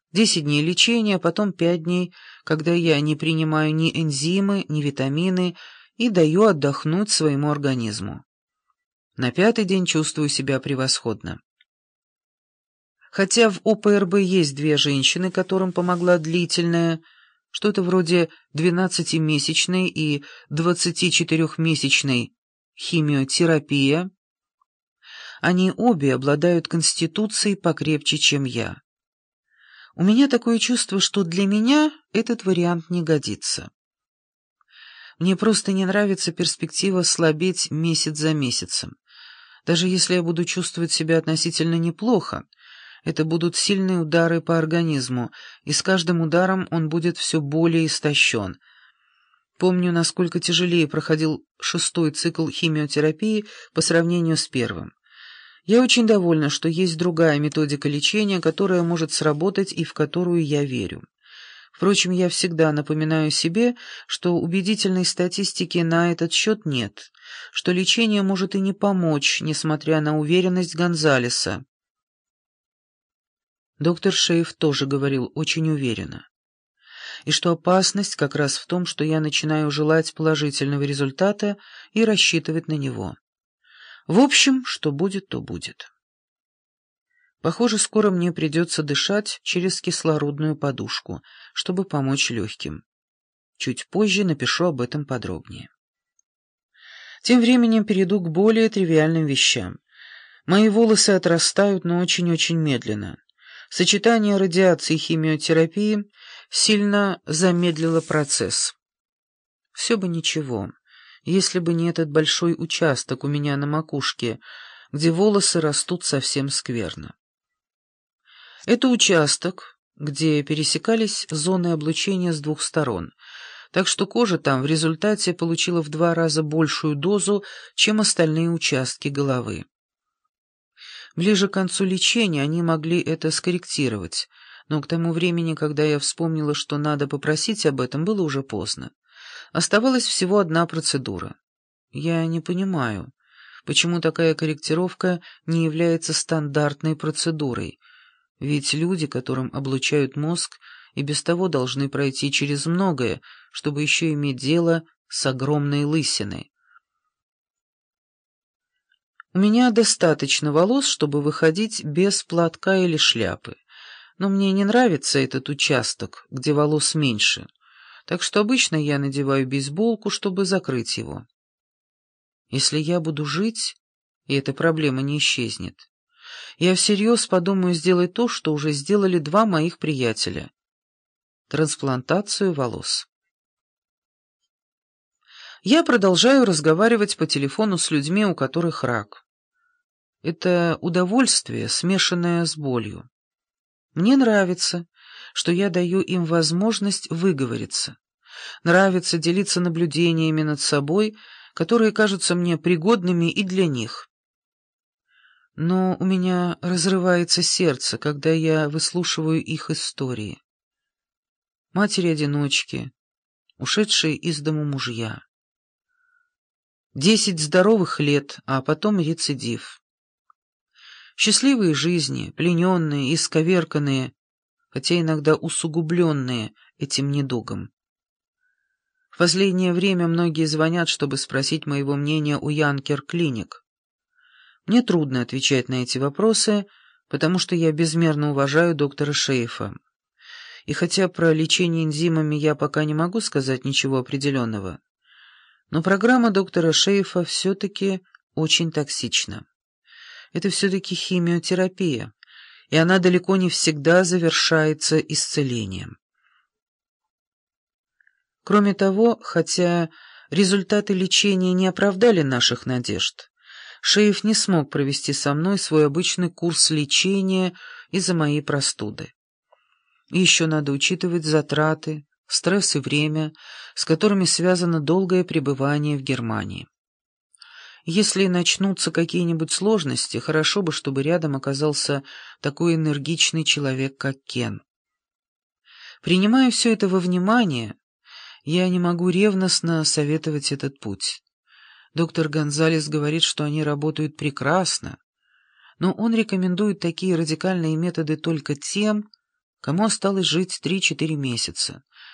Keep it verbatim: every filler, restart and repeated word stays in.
Десять дней лечения, потом пять дней, когда я не принимаю ни энзимы, ни витамины и даю отдохнуть своему организму. На пятый день чувствую себя превосходно. Хотя в О П Р Б есть две женщины, которым помогла длительная, что-то вроде двенадцатимесячной и двадцатичетырехмесячной химиотерапия, они обе обладают конституцией покрепче, чем я. У меня такое чувство, что для меня этот вариант не годится. Мне просто не нравится перспектива слабеть месяц за месяцем. Даже если я буду чувствовать себя относительно неплохо, это будут сильные удары по организму, и с каждым ударом он будет все более истощен. Помню, насколько тяжелее проходил шестой цикл химиотерапии по сравнению с первым. Я очень довольна, что есть другая методика лечения, которая может сработать и в которую я верю. Впрочем, я всегда напоминаю себе, что убедительной статистики на этот счет нет, что лечение может и не помочь, несмотря на уверенность Гонзалеса. Доктор Шейф тоже говорил очень уверенно. И что опасность как раз в том, что я начинаю желать положительного результата и рассчитывать на него. В общем, что будет, то будет. Похоже, скоро мне придется дышать через кислородную подушку, чтобы помочь легким. Чуть позже напишу об этом подробнее. Тем временем перейду к более тривиальным вещам. Мои волосы отрастают, но очень-очень медленно. Сочетание радиации и химиотерапии сильно замедлило процесс. Все бы ничего, если бы не этот большой участок у меня на макушке, где волосы растут совсем скверно. Это участок, где пересекались зоны облучения с двух сторон, так что кожа там в результате получила в два раза большую дозу, чем остальные участки головы. Ближе к концу лечения они могли это скорректировать, но к тому времени, когда я вспомнила, что надо попросить об этом, было уже поздно. Оставалась всего одна процедура. Я не понимаю, почему такая корректировка не является стандартной процедурой, ведь люди, которым облучают мозг, и без того должны пройти через многое, чтобы еще иметь дело с огромной лысиной. У меня достаточно волос, чтобы выходить без платка или шляпы, но мне не нравится этот участок, где волос меньше, так что обычно я надеваю бейсболку, чтобы закрыть его. Если я буду жить, и эта проблема не исчезнет, я всерьез подумаю сделать то, что уже сделали два моих приятеля — трансплантацию волос. Я продолжаю разговаривать по телефону с людьми, у которых рак. Это удовольствие, смешанное с болью. Мне нравится, что я даю им возможность выговориться. Нравится делиться наблюдениями над собой, которые кажутся мне пригодными и для них. Но у меня разрывается сердце, когда я выслушиваю их истории. Матери-одиночки, ушедшие из дому мужья. Десять здоровых лет, а потом рецидив. Счастливые жизни, плененные, исковерканные, хотя иногда усугубленные этим недугом. В последнее время многие звонят, чтобы спросить моего мнения у Янкер Клиник. Мне трудно отвечать на эти вопросы, потому что я безмерно уважаю доктора Шейфа. И хотя про лечение энзимами я пока не могу сказать ничего определенного, но программа доктора Шейфа все-таки очень токсична. Это все-таки химиотерапия, и она далеко не всегда завершается исцелением. Кроме того, хотя результаты лечения не оправдали наших надежд, Шейф не смог провести со мной свой обычный курс лечения из-за моей простуды. И еще надо учитывать затраты, стресс и время, с которыми связано долгое пребывание в Германии. Если начнутся какие-нибудь сложности, хорошо бы, чтобы рядом оказался такой энергичный человек, как Кен. Принимая все это во внимание, я не могу ревностно советовать этот путь. Доктор Гонзалес говорит, что они работают прекрасно, но он рекомендует такие радикальные методы только тем, кому осталось жить три-четыре месяца.